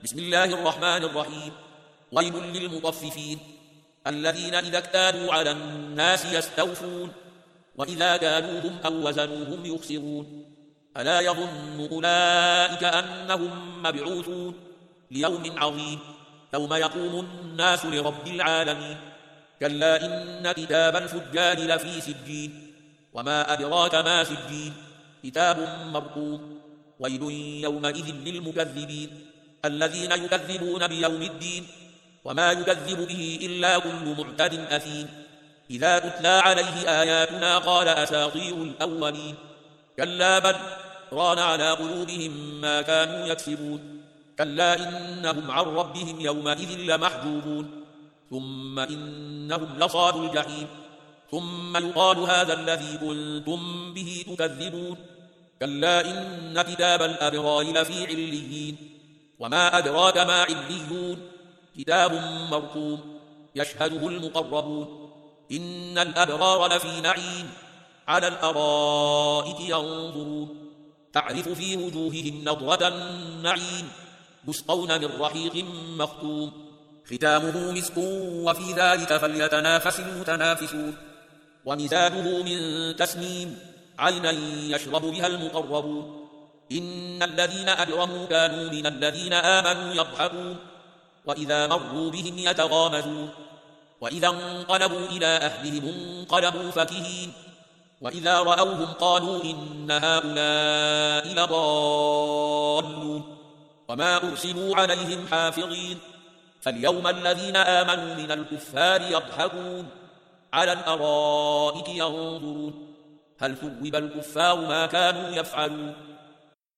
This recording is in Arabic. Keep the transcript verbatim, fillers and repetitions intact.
بسم الله الرحمن الرحيم. ويل للمطففين الذين إذا اكتالوا على الناس يستوفون وإذا كالوهم أو وزنوهم يخسرون ألا يظن أولئك أنهم مبعوثون ليوم عظيم يوم يقوم الناس لرب العالمين كلا إن كتاب الفجار لفي سجين وما أدراك ما سجين كتاب مرقوم ويل يومئذ للمكذبين الذين يكذبون بيوم الدين وما يكذب به إلا كل معتد أثيم إذا تتلى عليه آياتنا قال أساطير الأولين كلا بل ران على قلوبهم ما كانوا يكسبون كلا إنهم عن ربهم يومئذ لمحجوبون ثم إنهم لصالوا الجحيم ثم يقال هذا الذي كنتم به تكذبون كلا إن كتاب الأبرار لفي عليين وما أدراك ما عليون كتاب مرقوم يشهده المقربون إن الأبرار لفي نعيم على الأرائك ينظرون تعرف في وجوههم نضرة النعيم يسقون من رحيق مختوم ختامه مسك وفي ذلك فليتنافس المتنافسون ومزاجه من تسنيم عينا يشرب بها المقربون إن الذين أجرموا كانوا من الذين آمنوا يضحكون وإذا مروا بهم يتغامزون وإذا انقلبوا إلى أهلهم انقلبوا فكهين وإذا رأوهم قالوا إن هؤلاء لضالون وما أرسلوا عليهم حافظين فاليوم الذين آمنوا من الكفار يضحكون على الأرائك ينظرون هل ثوب الكفار ما كانوا يفعلون